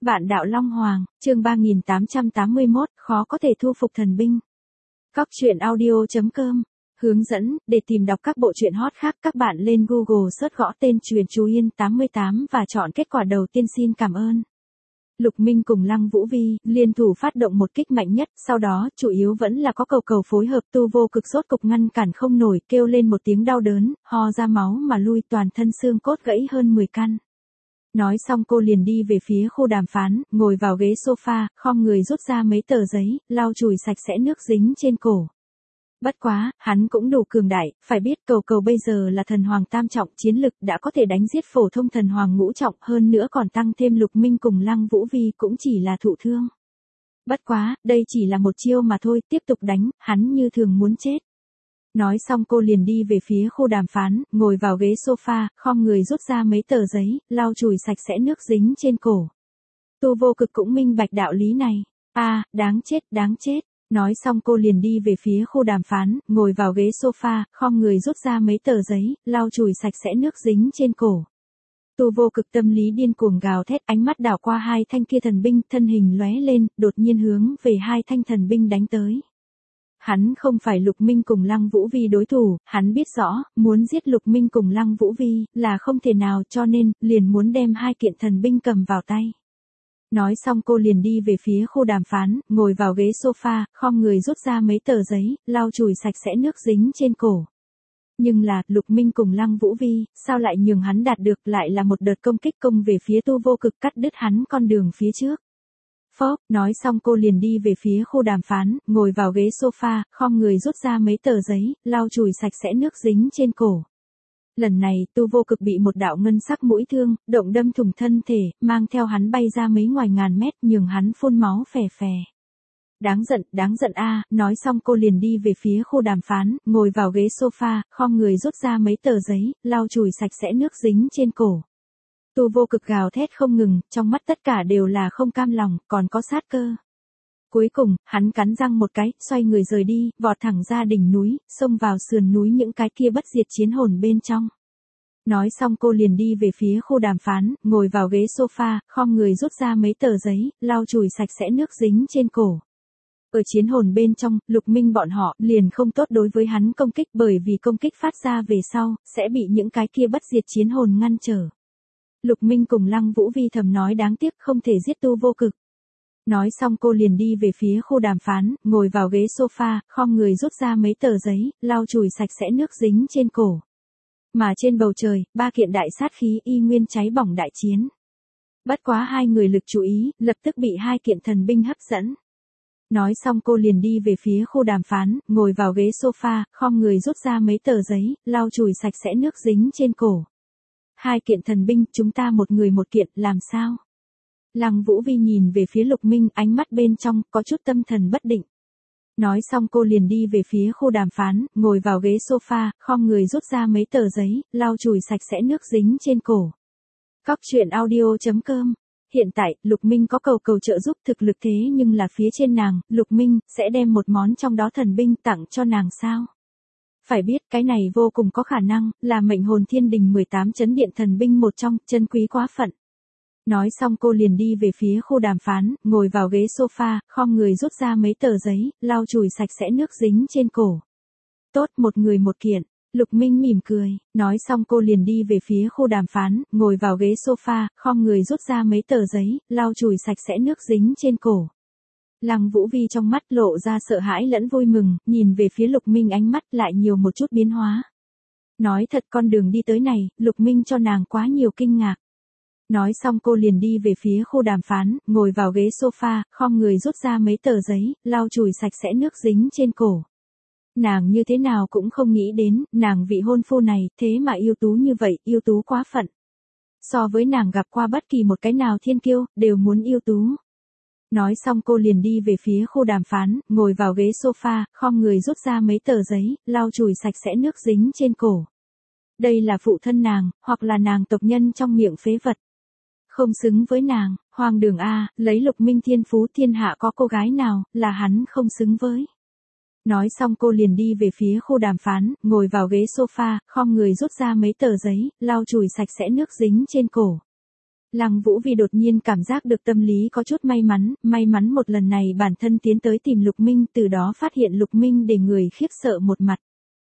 Vạn đạo Long Hoàng, chương 3881, khó có thể thu phục thần binh. Cóc truyện audio.com. Hướng dẫn, để tìm đọc các bộ truyện hot khác các bạn lên Google search gõ tên Truyện Chú Yên 88 và chọn kết quả đầu tiên. Xin cảm ơn. Lục Minh cùng Lăng Vũ Vi liên thủ phát động một kích mạnh nhất, sau đó chủ yếu vẫn là có cầu phối hợp. Tu Vô Cực rốt cục ngăn cản không nổi, kêu lên một tiếng đau đớn, ho ra máu mà lui, toàn thân xương cốt gãy hơn 10 căn. Nói xong cô liền đi về phía khu đàm phán, ngồi vào ghế sofa, khom người rút ra mấy tờ giấy, lau chùi sạch sẽ nước dính trên cổ. Bất quá, hắn cũng đủ cường đại, phải biết cầu bây giờ là thần hoàng tam trọng, chiến lực đã có thể đánh giết phổ thông thần hoàng ngũ trọng, hơn nữa còn tăng thêm Lục Minh cùng Lăng Vũ Vi cũng chỉ là thụ thương. Bất quá, đây chỉ là một chiêu mà thôi, tiếp tục đánh, hắn như thường muốn chết. Nói xong cô liền đi về phía khu đàm phán, ngồi vào ghế sofa, khom người rút ra mấy tờ giấy, lau chùi sạch sẽ nước dính trên cổ. Tu Vô Cực cũng minh bạch đạo lý này. Đáng chết, đáng chết. Nói xong cô liền đi về phía khu đàm phán, ngồi vào ghế sofa, khom người rút ra mấy tờ giấy, lau chùi sạch sẽ nước dính trên cổ. Tu Vô Cực tâm lý điên cuồng gào thét, ánh mắt đảo qua hai thanh kia thần binh, thân hình lóe lên, đột nhiên hướng về hai thanh thần binh đánh tới. Hắn không phải Lục Minh cùng Lăng Vũ Vi đối thủ, hắn biết rõ, muốn giết Lục Minh cùng Lăng Vũ Vi là không thể nào, cho nên liền muốn đem hai kiện thần binh cầm vào tay. Nói xong cô liền đi về phía khu đàm phán, ngồi vào ghế sofa, khom người rút ra mấy tờ giấy, lau chùi sạch sẽ nước dính trên cổ. Nhưng là, Lục Minh cùng Lăng Vũ Vi, sao lại nhường hắn đạt được, lại là một đợt công kích công về phía Tu Vô Cực, cắt đứt hắn con đường phía trước. Phốc, nói xong cô liền đi về phía khu đàm phán, ngồi vào ghế sofa, khom người rút ra mấy tờ giấy, lau chùi sạch sẽ nước dính trên cổ. Lần này, Tu Vô Cực bị một đạo ngân sắc mũi thương, động đâm thủng thân thể, mang theo hắn bay ra mấy ngoài ngàn mét, nhường hắn phun máu phè phè. Đáng giận a. Nói xong cô liền đi về phía khu đàm phán, ngồi vào ghế sofa, khom người rút ra mấy tờ giấy, lau chùi sạch sẽ nước dính trên cổ. Tu Vô Cực gào thét không ngừng, trong mắt tất cả đều là không cam lòng, còn có sát cơ. Cuối cùng, hắn cắn răng một cái, xoay người rời đi, vọt thẳng ra đỉnh núi, xông vào sườn núi những cái kia bất diệt chiến hồn bên trong. Nói xong cô liền đi về phía khu đàm phán, ngồi vào ghế sofa, khom người rút ra mấy tờ giấy, lau chùi sạch sẽ nước dính trên cổ. Ở chiến hồn bên trong, Lục Minh bọn họ liền không tốt đối với hắn công kích, bởi vì công kích phát ra về sau, sẽ bị những cái kia bất diệt chiến hồn ngăn trở. Lục Minh cùng Lăng Vũ Vi thầm nói đáng tiếc không thể giết Tu Vô Cực. Nói xong cô liền đi về phía khu đàm phán, ngồi vào ghế sofa, khom người rút ra mấy tờ giấy, lau chùi sạch sẽ nước dính trên cổ. Mà trên bầu trời, ba kiện đại sát khí y nguyên cháy bỏng đại chiến. Bất quá hai người lực chú ý, lập tức bị hai kiện thần binh hấp dẫn. Nói xong cô liền đi về phía khu đàm phán, ngồi vào ghế sofa, khom người rút ra mấy tờ giấy, lau chùi sạch sẽ nước dính trên cổ. Hai kiện thần binh, chúng ta một người một kiện, làm sao? Lăng Vũ Vi nhìn về phía Lục Minh, ánh mắt bên trong có chút tâm thần bất định. Nói xong cô liền đi về phía khu đàm phán, ngồi vào ghế sofa, khom người rút ra mấy tờ giấy, lau chùi sạch sẽ nước dính trên cổ. Cóc truyện audio.com. Hiện tại, Lục Minh có cầu trợ giúp, thực lực thế nhưng là phía trên nàng, Lục Minh sẽ đem một món trong đó thần binh tặng cho nàng sao? Phải biết cái này vô cùng có khả năng là mệnh hồn thiên đình 18 chấn điện thần binh một trong, chân quý quá phận. Nói xong cô liền đi về phía khu đàm phán, ngồi vào ghế sofa, khom người rút ra mấy tờ giấy, lau chùi sạch sẽ nước dính trên cổ. Tốt, một người một kiện. Lục Minh mỉm cười, nói xong cô liền đi về phía khu đàm phán, ngồi vào ghế sofa, khom người rút ra mấy tờ giấy, lau chùi sạch sẽ nước dính trên cổ. Lăng Vũ Vi trong mắt lộ ra sợ hãi lẫn vui mừng, nhìn về phía Lục Minh ánh mắt lại nhiều một chút biến hóa. Nói thật con đường đi tới này, Lục Minh cho nàng quá nhiều kinh ngạc. Nói xong cô liền đi về phía khu đàm phán, ngồi vào ghế sofa, khom người rút ra mấy tờ giấy, lau chùi sạch sẽ nước dính trên cổ. Nàng như thế nào cũng không nghĩ đến, nàng vị hôn phu này, thế mà yêu tú như vậy, yêu tú quá phận. So với nàng gặp qua bất kỳ một cái nào thiên kiêu, đều muốn yêu tú. Nói xong cô liền đi về phía khu đàm phán, ngồi vào ghế sofa, khom người rút ra mấy tờ giấy, lau chùi sạch sẽ nước dính trên cổ. Đây là phụ thân nàng, hoặc là nàng tộc nhân trong miệng phế vật. Không xứng với nàng, hoang đường a, lấy Lục Minh thiên phú thiên hạ có cô gái nào, là hắn không xứng với. Nói xong cô liền đi về phía khu đàm phán, ngồi vào ghế sofa, khom người rút ra mấy tờ giấy, lau chùi sạch sẽ nước dính trên cổ. Lăng Vũ Vi đột nhiên cảm giác được tâm lý có chút may mắn một lần này bản thân tiến tới tìm Lục Minh, từ đó phát hiện Lục Minh để người khiếp sợ một mặt.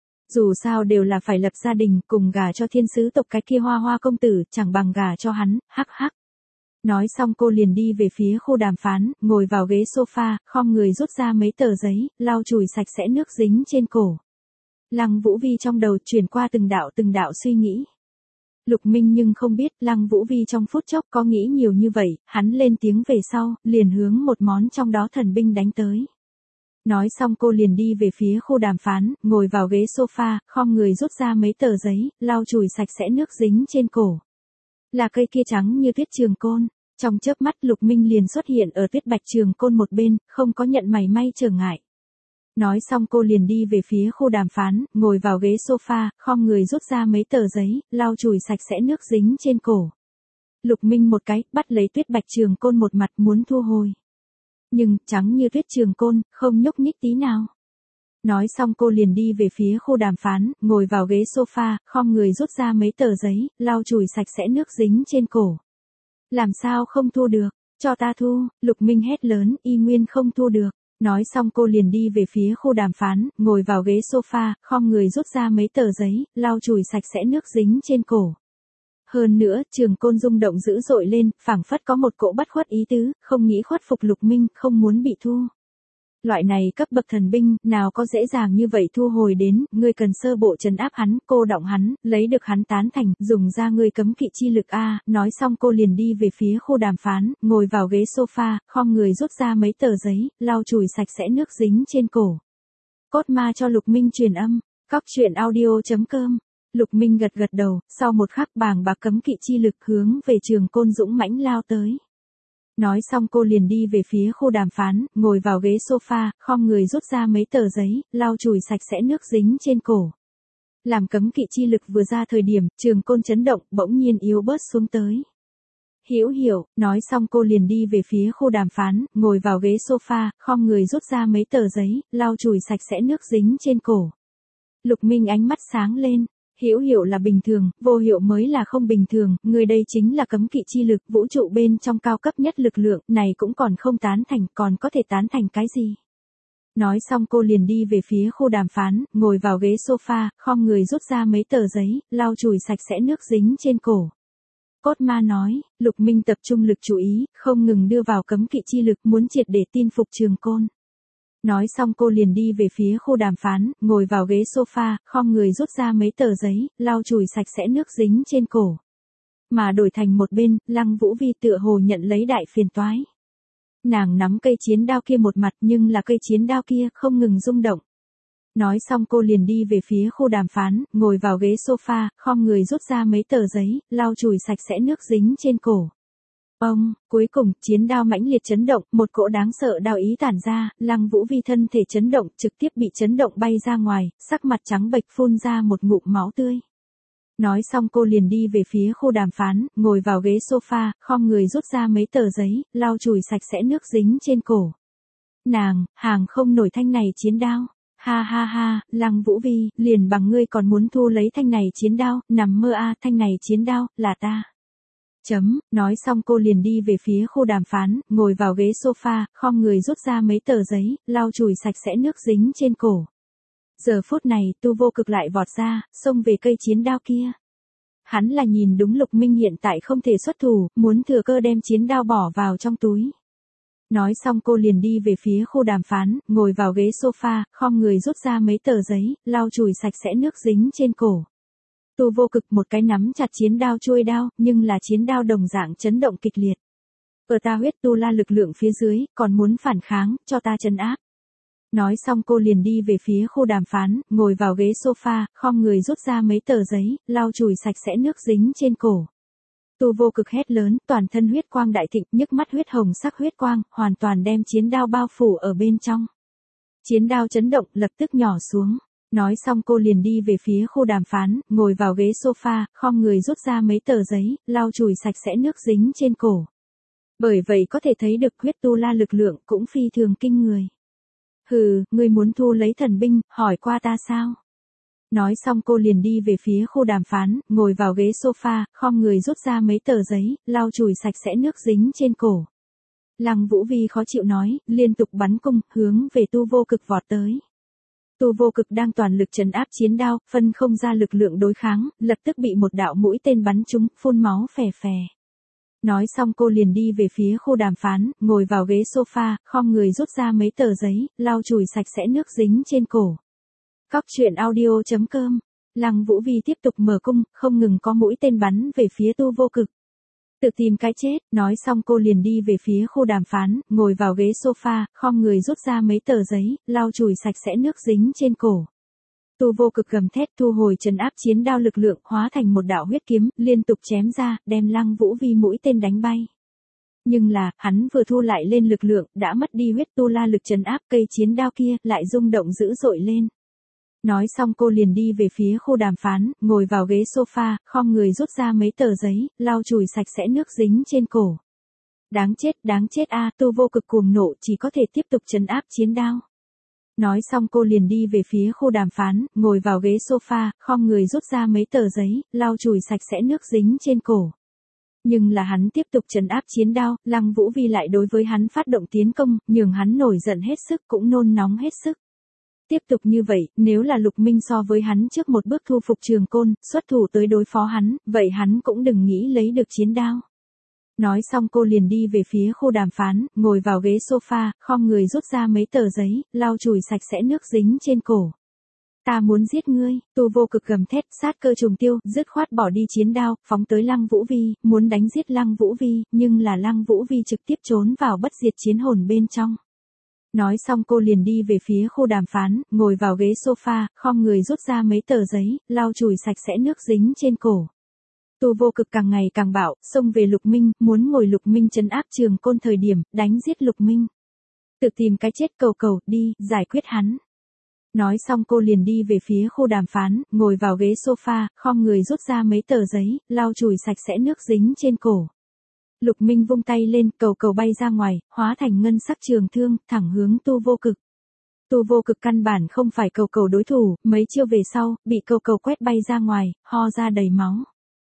Dù sao đều là phải lập gia đình, cùng gả cho thiên sứ tộc cái kia Hoa Hoa công tử, chẳng bằng gả cho hắn, hắc hắc. Nói xong cô liền đi về phía khu đàm phán, ngồi vào ghế sofa, khom người rút ra mấy tờ giấy, lau chùi sạch sẽ nước dính trên cổ. Lăng Vũ Vi trong đầu chuyển qua từng đạo suy nghĩ. Lục Minh nhưng không biết Lăng Vũ Vi trong phút chốc có nghĩ nhiều như vậy, hắn lên tiếng về sau, liền hướng một món trong đó thần binh đánh tới. Nói xong cô liền đi về phía khu đàm phán, ngồi vào ghế sofa, khom người rút ra mấy tờ giấy, lau chùi sạch sẽ nước dính trên cổ. Là cây kia trắng như tuyết trường côn, trong chớp mắt Lục Minh liền xuất hiện ở tuyết bạch trường côn một bên, không có nhận mảy may trở ngại. Nói xong cô liền đi về phía khu đàm phán, ngồi vào ghế sofa, khom người rút ra mấy tờ giấy, lau chùi sạch sẽ nước dính trên cổ. Lục Minh một cái, bắt lấy tuyết bạch trường côn một mặt muốn thu hồi. Nhưng, trắng như tuyết trường côn, không nhúc nhích tí nào. Nói xong cô liền đi về phía khu đàm phán, ngồi vào ghế sofa, khom người rút ra mấy tờ giấy, lau chùi sạch sẽ nước dính trên cổ. Làm sao không thu được, cho ta thu, Lục Minh hét lớn, y nguyên không thu được. Nói xong cô liền đi về phía khu đàm phán, ngồi vào ghế sofa, khom người rút ra mấy tờ giấy, lau chùi sạch sẽ nước dính trên cổ. Hơn nữa, trường côn rung động dữ dội lên, phảng phất có một cỗ bất khuất ý tứ, không nghĩ khuất phục Lục Minh, không muốn bị thu. Loại này cấp bậc thần binh, nào có dễ dàng như vậy thu hồi đến, ngươi cần sơ bộ trấn áp hắn, cô động hắn, lấy được hắn tán thành, dùng ra ngươi cấm kỵ chi lực a. Nói xong cô liền đi về phía khu đàm phán, ngồi vào ghế sofa, khom người rút ra mấy tờ giấy, lau chùi sạch sẽ nước dính trên cổ. Cốt ma cho Lục Minh truyền âm, cóc truyện audio.com. Lục Minh gật gật đầu, sau một khắc bàng bạc cấm kỵ chi lực hướng về trường côn dũng mãnh lao tới. Nói xong cô liền đi về phía khu đàm phán, ngồi vào ghế sofa, khom người rút ra mấy tờ giấy, lau chùi sạch sẽ nước dính trên cổ. Làm cấm kỵ chi lực vừa ra thời điểm, trường côn chấn động, bỗng nhiên yếu bớt xuống tới. Hiểu, nói xong cô liền đi về phía khu đàm phán, ngồi vào ghế sofa, khom người rút ra mấy tờ giấy, lau chùi sạch sẽ nước dính trên cổ. Lục Minh ánh mắt sáng lên. Hiểu là bình thường, vô hiệu mới là không bình thường, người đây chính là cấm kỵ chi lực, vũ trụ bên trong cao cấp nhất lực lượng, này cũng còn không tán thành, còn có thể tán thành cái gì? Nói xong cô liền đi về phía khu đàm phán, ngồi vào ghế sofa, khom người rút ra mấy tờ giấy, lau chùi sạch sẽ nước dính trên cổ. Cốt ma nói, Lục Minh tập trung lực chú ý, không ngừng đưa vào cấm kỵ chi lực muốn triệt để tin phục trường côn. Nói xong cô liền đi về phía khu đàm phán, ngồi vào ghế sofa, khom người rút ra mấy tờ giấy, lau chùi sạch sẽ nước dính trên cổ. Mà đổi thành một bên, Lăng Vũ Vi tựa hồ nhận lấy đại phiền toái. Nàng nắm cây chiến đao kia một mặt nhưng là cây chiến đao kia không ngừng rung động. Nói xong cô liền đi về phía khu đàm phán, ngồi vào ghế sofa, khom người rút ra mấy tờ giấy, lau chùi sạch sẽ nước dính trên cổ. Cuối cùng, chiến đao mãnh liệt chấn động, một cỗ đáng sợ đao ý tản ra, Lăng Vũ Vi thân thể chấn động, trực tiếp bị chấn động bay ra ngoài, sắc mặt trắng bệch phun ra một ngụm máu tươi. Nói xong cô liền đi về phía khu đàm phán, ngồi vào ghế sofa, khom người rút ra mấy tờ giấy, lau chùi sạch sẽ nước dính trên cổ. Nàng, hàng không nổi thanh này chiến đao. Ha, Lăng Vũ Vi, liền bằng ngươi còn muốn thu lấy thanh này chiến đao, nằm mơ a, thanh này chiến đao, là ta. Nói xong cô liền đi về phía khu đàm phán, ngồi vào ghế sofa, khom người rút ra mấy tờ giấy, lau chùi sạch sẽ nước dính trên cổ. Giờ phút này, Tu Vô Cực lại vọt ra, xông về cây chiến đao kia. Hắn là nhìn đúng Lục Minh hiện tại không thể xuất thủ, muốn thừa cơ đem chiến đao bỏ vào trong túi. Nói xong cô liền đi về phía khu đàm phán, ngồi vào ghế sofa, khom người rút ra mấy tờ giấy, lau chùi sạch sẽ nước dính trên cổ. Tu Vô Cực một cái nắm chặt chiến đao chuôi đao, nhưng là chiến đao đồng dạng chấn động kịch liệt. Ở ta huyết tu la lực lượng phía dưới, còn muốn phản kháng, cho ta trấn áp. Nói xong cô liền đi về phía khu đàm phán, ngồi vào ghế sofa, khom người rút ra mấy tờ giấy, lau chùi sạch sẽ nước dính trên cổ. Tu Vô Cực hét lớn, toàn thân huyết quang đại thịnh, nhức mắt huyết hồng sắc huyết quang, hoàn toàn đem chiến đao bao phủ ở bên trong. Chiến đao chấn động, lập tức nhỏ xuống. Nói xong cô liền đi về phía khu đàm phán, ngồi vào ghế sofa, khom người rút ra mấy tờ giấy, lau chùi sạch sẽ nước dính trên cổ. Bởi vậy có thể thấy được huyết tu la lực lượng cũng phi thường kinh người. Ngươi muốn thu lấy thần binh, hỏi qua ta sao? Nói xong cô liền đi về phía khu đàm phán, ngồi vào ghế sofa, khom người rút ra mấy tờ giấy, lau chùi sạch sẽ nước dính trên cổ. Lăng Vũ Vi khó chịu nói, liên tục bắn cung, hướng về Tu Vô Cực vọt tới. Tu Vô Cực đang toàn lực trấn áp chiến đao, phân không ra lực lượng đối kháng, lập tức bị một đạo mũi tên bắn trúng, phun máu phè phè. Nói xong cô liền đi về phía khu đàm phán, ngồi vào ghế sofa, khom người rút ra mấy tờ giấy, lau chùi sạch sẽ nước dính trên cổ. Cóc truyện audio.com. Lăng Vũ Vi tiếp tục mở cung, không ngừng có mũi tên bắn về phía Tu Vô Cực. Tự tìm cái chết, nói xong cô liền đi về phía khu đàm phán, ngồi vào ghế sofa, khom người rút ra mấy tờ giấy, lau chùi sạch sẽ nước dính trên cổ. Tu Vô Cực gầm thét thu hồi trấn áp chiến đao lực lượng, hóa thành một đạo huyết kiếm, liên tục chém ra, đem Lăng Vũ Vi mũi tên đánh bay. Nhưng là, hắn vừa thu lại lên lực lượng, đã mất đi huyết tu la lực trấn áp, cây chiến đao kia lại rung động dữ dội lên. Nói xong cô liền đi về phía khu đàm phán, ngồi vào ghế sofa, khom người rút ra mấy tờ giấy, lau chùi sạch sẽ nước dính trên cổ. Đáng chết a, Tu Vô Cực cuồng nộ chỉ có thể tiếp tục trấn áp chiến đao. Nói xong cô liền đi về phía khu đàm phán, ngồi vào ghế sofa, khom người rút ra mấy tờ giấy, lau chùi sạch sẽ nước dính trên cổ. Nhưng là hắn tiếp tục trấn áp chiến đao, Lăng Vũ Vi lại đối với hắn phát động tiến công, nhường hắn nổi giận hết sức cũng nôn nóng hết sức. Tiếp tục như vậy, nếu là Lục Minh so với hắn trước một bước thu phục Trường Côn, xuất thủ tới đối phó hắn, vậy hắn cũng đừng nghĩ lấy được chiến đao. Nói xong cô liền đi về phía khu đàm phán, ngồi vào ghế sofa, khom người rút ra mấy tờ giấy, lau chùi sạch sẽ nước dính trên cổ. Ta muốn giết ngươi, Tu Vô Cực gầm thét, sát cơ trùng tiêu, dứt khoát bỏ đi chiến đao, phóng tới Lăng Vũ Vi, muốn đánh giết Lăng Vũ Vi, nhưng là Lăng Vũ Vi trực tiếp trốn vào bất diệt chiến hồn bên trong. Nói xong cô liền đi về phía khu đàm phán, ngồi vào ghế sofa, khom người rút ra mấy tờ giấy, lau chùi sạch sẽ nước dính trên cổ. Tu Vô Cực càng ngày càng bạo, xông về Lục Minh, muốn ngồi Lục Minh trấn áp Trường Côn thời điểm, đánh giết Lục Minh. Tự tìm cái chết cầu, đi, giải quyết hắn. Nói xong cô liền đi về phía khu đàm phán, ngồi vào ghế sofa, khom người rút ra mấy tờ giấy, lau chùi sạch sẽ nước dính trên cổ. Lục Minh vung tay lên, cầu bay ra ngoài, hóa thành ngân sắc trường thương, thẳng hướng Tu Vô Cực. Tu Vô Cực căn bản không phải cầu đối thủ, mấy chiêu về sau, bị cầu quét bay ra ngoài, ho ra đầy máu.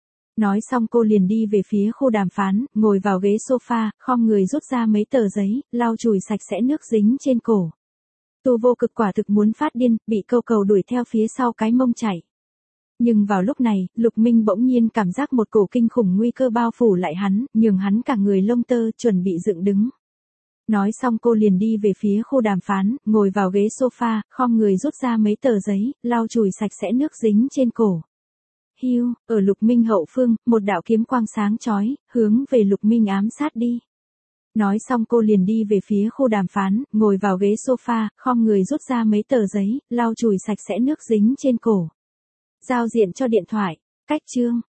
Nói xong cô liền đi về phía khu đàm phán, ngồi vào ghế sofa, khom người rút ra mấy tờ giấy, lau chùi sạch sẽ nước dính trên cổ. Tu Vô Cực quả thực muốn phát điên, bị cầu đuổi theo phía sau cái mông chạy. Nhưng vào lúc này, Lục Minh bỗng nhiên cảm giác một cổ kinh khủng nguy cơ bao phủ lại hắn, nhường hắn cả người lông tơ chuẩn bị dựng đứng. Nói xong cô liền đi về phía khu đàm phán, ngồi vào ghế sofa, khom người rút ra mấy tờ giấy, lau chùi sạch sẽ nước dính trên cổ. Hiu, ở Lục Minh hậu phương, một đạo kiếm quang sáng chói, hướng về Lục Minh ám sát đi. Nói xong cô liền đi về phía khu đàm phán, ngồi vào ghế sofa, khom người rút ra mấy tờ giấy, lau chùi sạch sẽ nước dính trên cổ. Giao diện cho điện thoại. Cách chương.